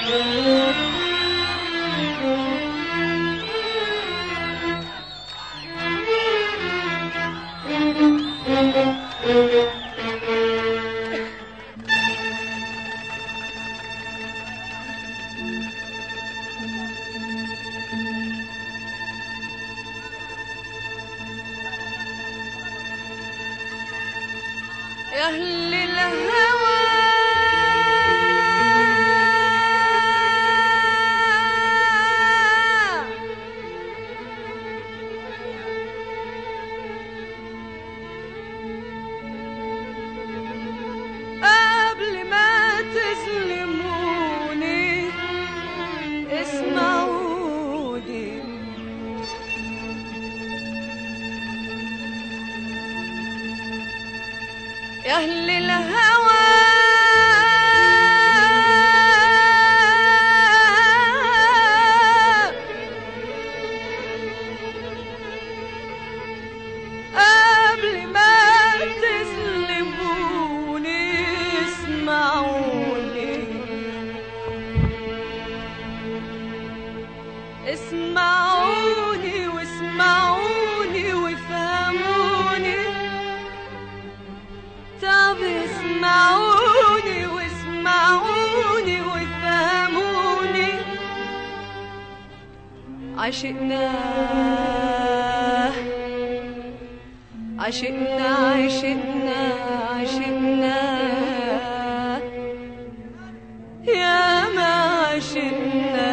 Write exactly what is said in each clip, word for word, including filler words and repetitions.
يا أهل الهوى قبل ما تظلموني اسمعوني. يا أهل الهوى قبل ما تظلموني اسمعوني اسمعوني واسمعوني وافهموني. طب اسمعوني واسمعوني وافهموني. عشقنا عشقنا عشقنا عشقنا يا ما عشقنا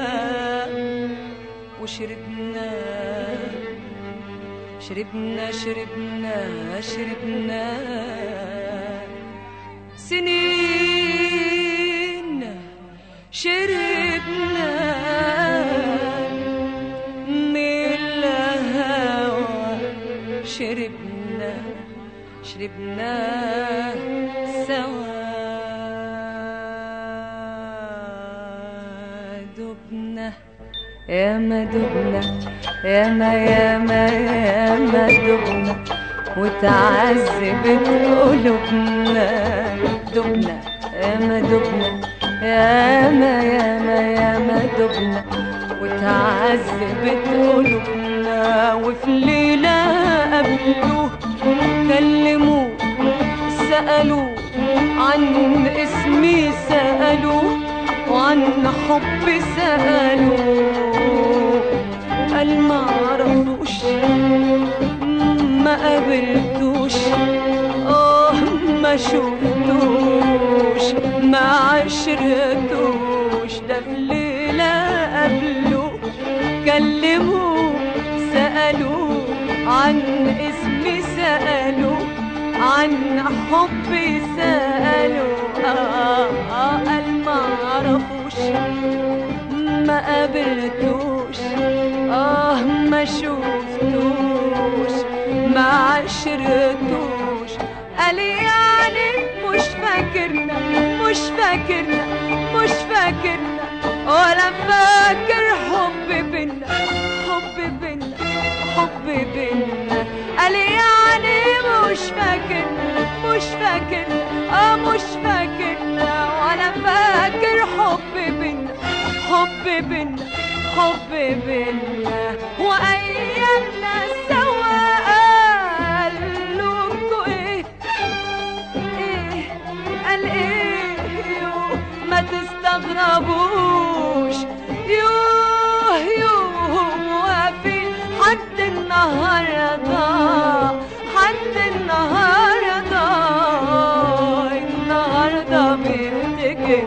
وشربنا شربنا شربنا شربنا سنين شربنا من الهوى شربنا شربنا سوا دبنا يا ما دبنا يا ما يا ما يا ما دبنا وتعذبت قلوبنا. دبنا يا ما دبنا يا ما يا ما يا ما دبنا وتعذبت قلوبنا. وفي ليلة قابلوه كلموه سألوه عن اسمي سألوه وعن حبي سألوه. قال ما عرفوش ما قابلتوش اه ما شفتوش ما عشرتوش. ده في ليلة قابلوه كلموه سألوه عن اسمي سألوه عن حبي سألوه. آه آه قال ما عرفوش ما قابلتوش اه ما شفتوش ما عشرتوش. قال يعني مش فاكرنا مش فاكرنا مش فاكرنا ولا فاكر حب بينا حب بينا حب بينا. قال يعني مش فاكرنا مش فاكرنا اه مش فاكرنا ولا فاكر حب بينا حب بينا حب بينا. وايامنا سوا قالولكوا ايه ايه قال ايه يوه ما تستغربوش يوه يوه واقفين حد النهارده حد النهارده النهارده بيفتكر.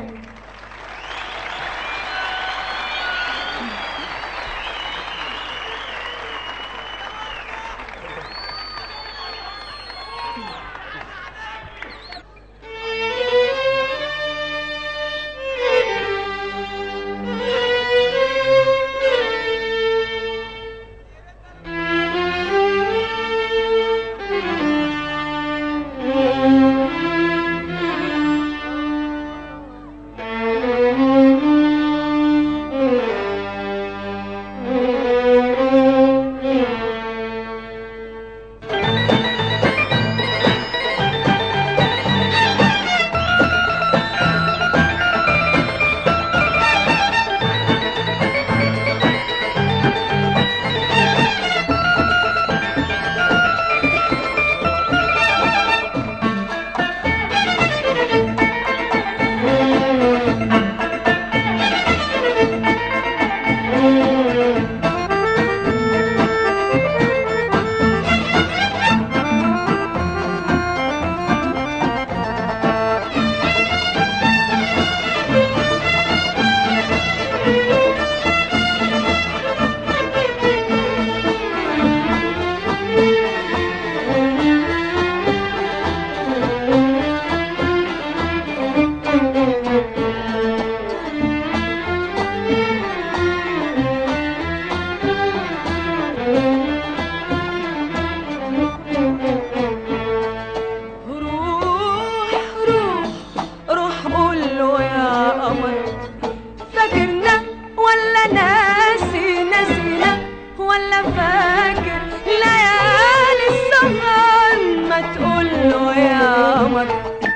قمر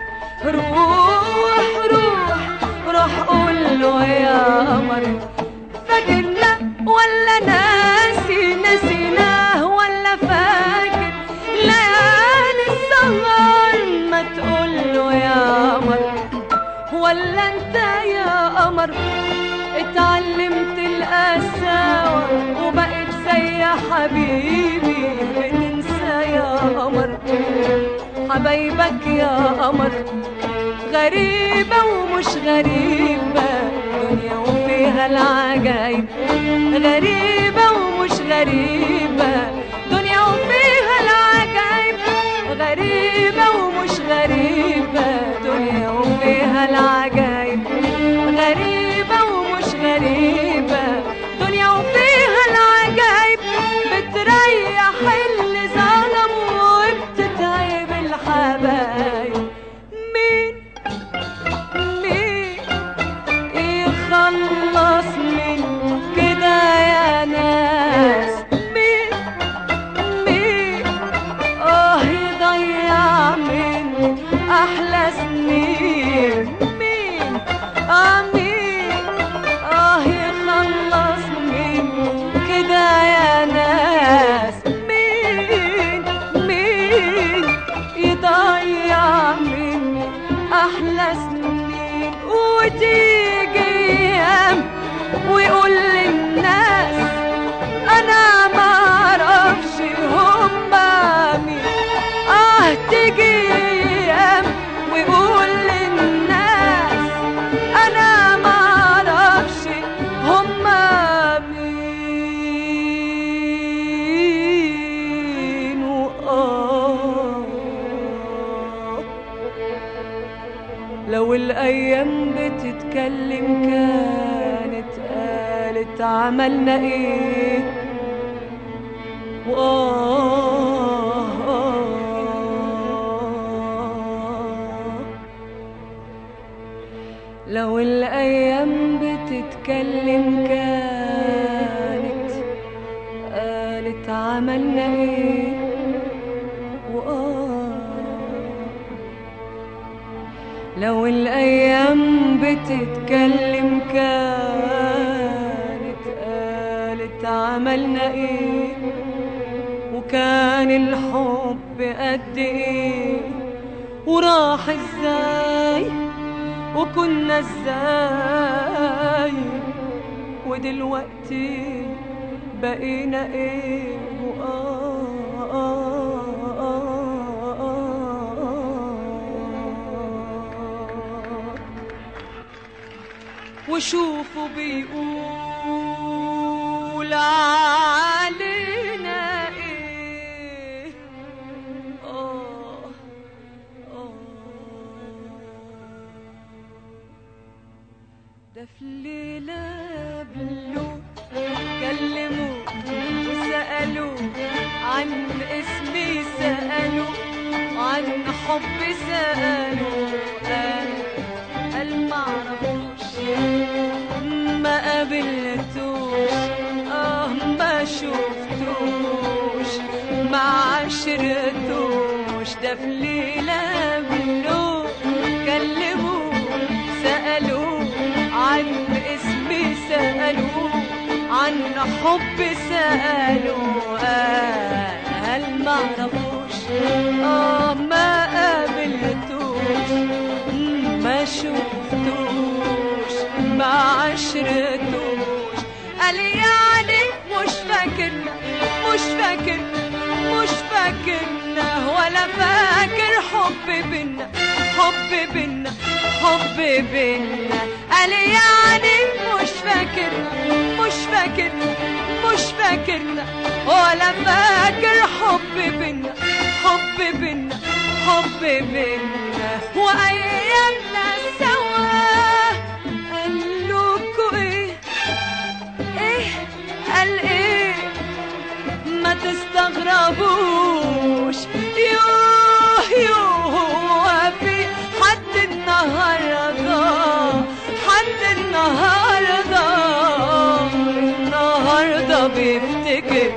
روح روح روح قوله يا قمر فاكرنا ولا ناسي نسيناه ولا فاكر ليالي السهر ما تقوله يا قمر ولا انت يا قمر اتعلمت القساوة وبقيت زي حبيبي بتنسى يا قمر حبايبك يا قمر غريبة ومش غريبة دنيا وفيها العجايب غريبة ومش غريبة دنيا وفيها العجايب غريبة ومش غريبة دنيا وفيها العجايب غريبة ومش غريبة دنيا وفيها العجايب بتريح اللي ظلم وبتتعب الحبايب مين مين يخلص من كده يا ناس مين مين اه يضيع من احلى سنين مين اه مين اه يخلص من كده يا ناس مين مين يضيع من احلى سنين وتيجي ايام ويقول للناس انا ما اعرفش هما مين اه تيجي ايام ويقول للناس انا ما اعرفش هما مين وآه لو الايام بتتكلم كانت قالت عملنا ايه وآه لو الايام بتتكلم كانت قالت عملنا ايه وآه لو الايام بتتكلم كانت قالت عملنا ايه وكان الحب قد ايه وراح ازاي وكنا ازاي ودلوقتي بقينا ايه وآه آه آه آه وشوفوا بيقول علينا ايه آه آه ده في ليلة قبله كلموه وسألوه عن اسمي سألوه عن حبي سألوه قال قال معرفوش ما قابلتوش اه ما شفتوش ما عشرتوش ده في ليلة قبله كلموه سألوه عن اسمي سألوه عن حبي سألوه قال معرفوش اه ما قابلتوش ما شفتوش ما عشرتوش قال يعني مش فاكرنا مش فاكرنا مش فاكرنا ولا فاكر حب بينا حب بينا حب بينا قال يعني مش فاكرنا مش فاكرنا مش فاكرنا ولا فاكر حب بينا حب بينا حب بينا وايامنا سوا قال لكوا ايه ايه قال ايه ما تستغربوش يوه يوه في حد النهارده حد النهارده النهارده بيفتكر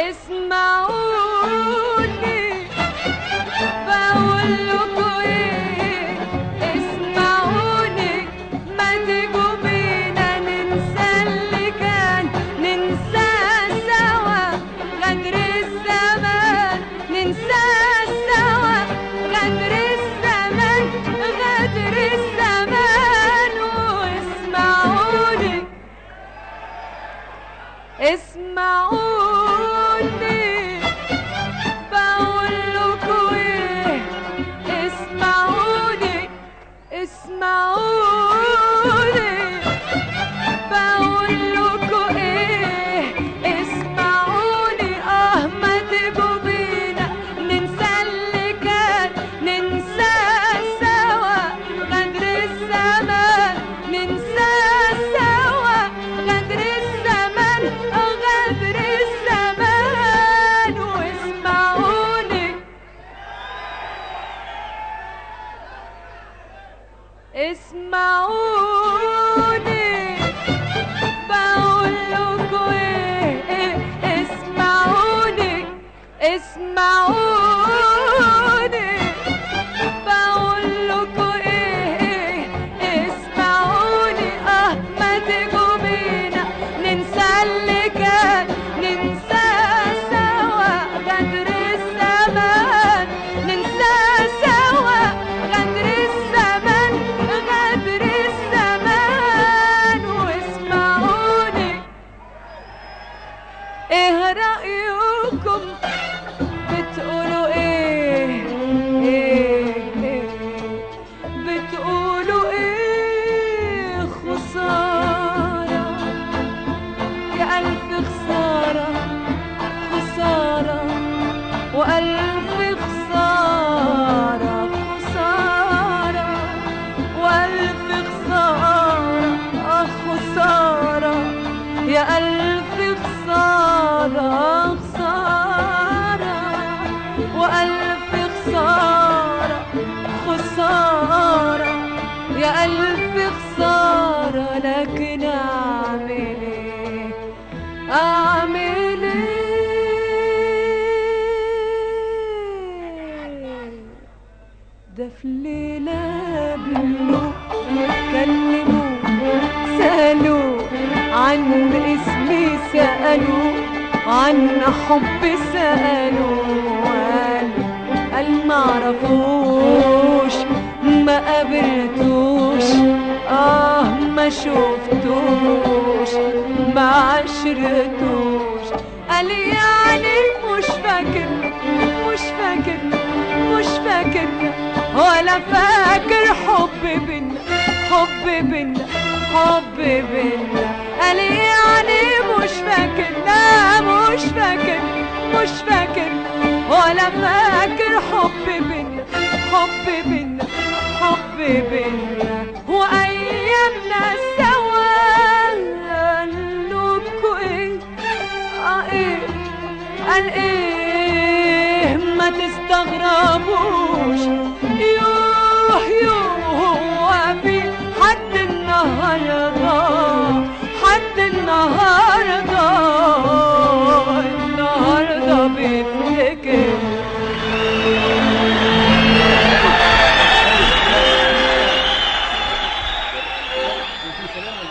اسمعوني بقول لكم ايه، اسمعوني ما تيجوا بينا ننسى اللي كان، ننسى سوا غدر الزمان، ننسى سوا غدر الزمان، غدر الزمان. واسمعوني اسمعوني بقول لكم ايه، اسمعوني اسمعوني بقول لكم ايه، اسمعوني اه ما تيجوا بينا ننسى اللي كان، ننسى سوا غدر الزمان، ننسى سوا غدر الزمان، غدر الزمان. واسمعوني اسمعوني بقول لكم ايه، اسمعوني اسمعوني بقول لكم ايه، اسمعوني اه ما تيجوا بينا ننسى اللي كان، ننسى سوا غدر الزمان، ننسى سوا غدر الزمان، غدر الزمان. واسمعوني ايه رأيكم بتقولوا ايه، ايه ايه بتقولوا ايه، خسارة يا ألف خسارة، خسارة وألف خسارة، خسارة وألف خسارة، آه خسارة يا ألف خسارة، خسارة وألف خسارة، خسارة يا ألف خسارة. لكن أعمل إيه، أعمل إيه، ده في ليلة قابلوه كلموه سألوه عن اسمي، سألوه عن حبي، سألوه قال قال معرفوش ما قابلتوش، آه ما شفتوش ما عشرتوش. قال يعني مش فاكر مش فاكر مش فاكر ولا فاكر حب بينا، حب بينا، حب بينا. قال يعني مش فاكر، لا مش فاكر مش فاكر ولا فاكر حب بينا، حب بينا، حب بينا. وأيامنا سوا قالولكوا ايه، اه ايه قال ايه، ما تستغربوش. يوه يوه هو في حد النهارده، حد النهارده النهارده بيفتكر في سلام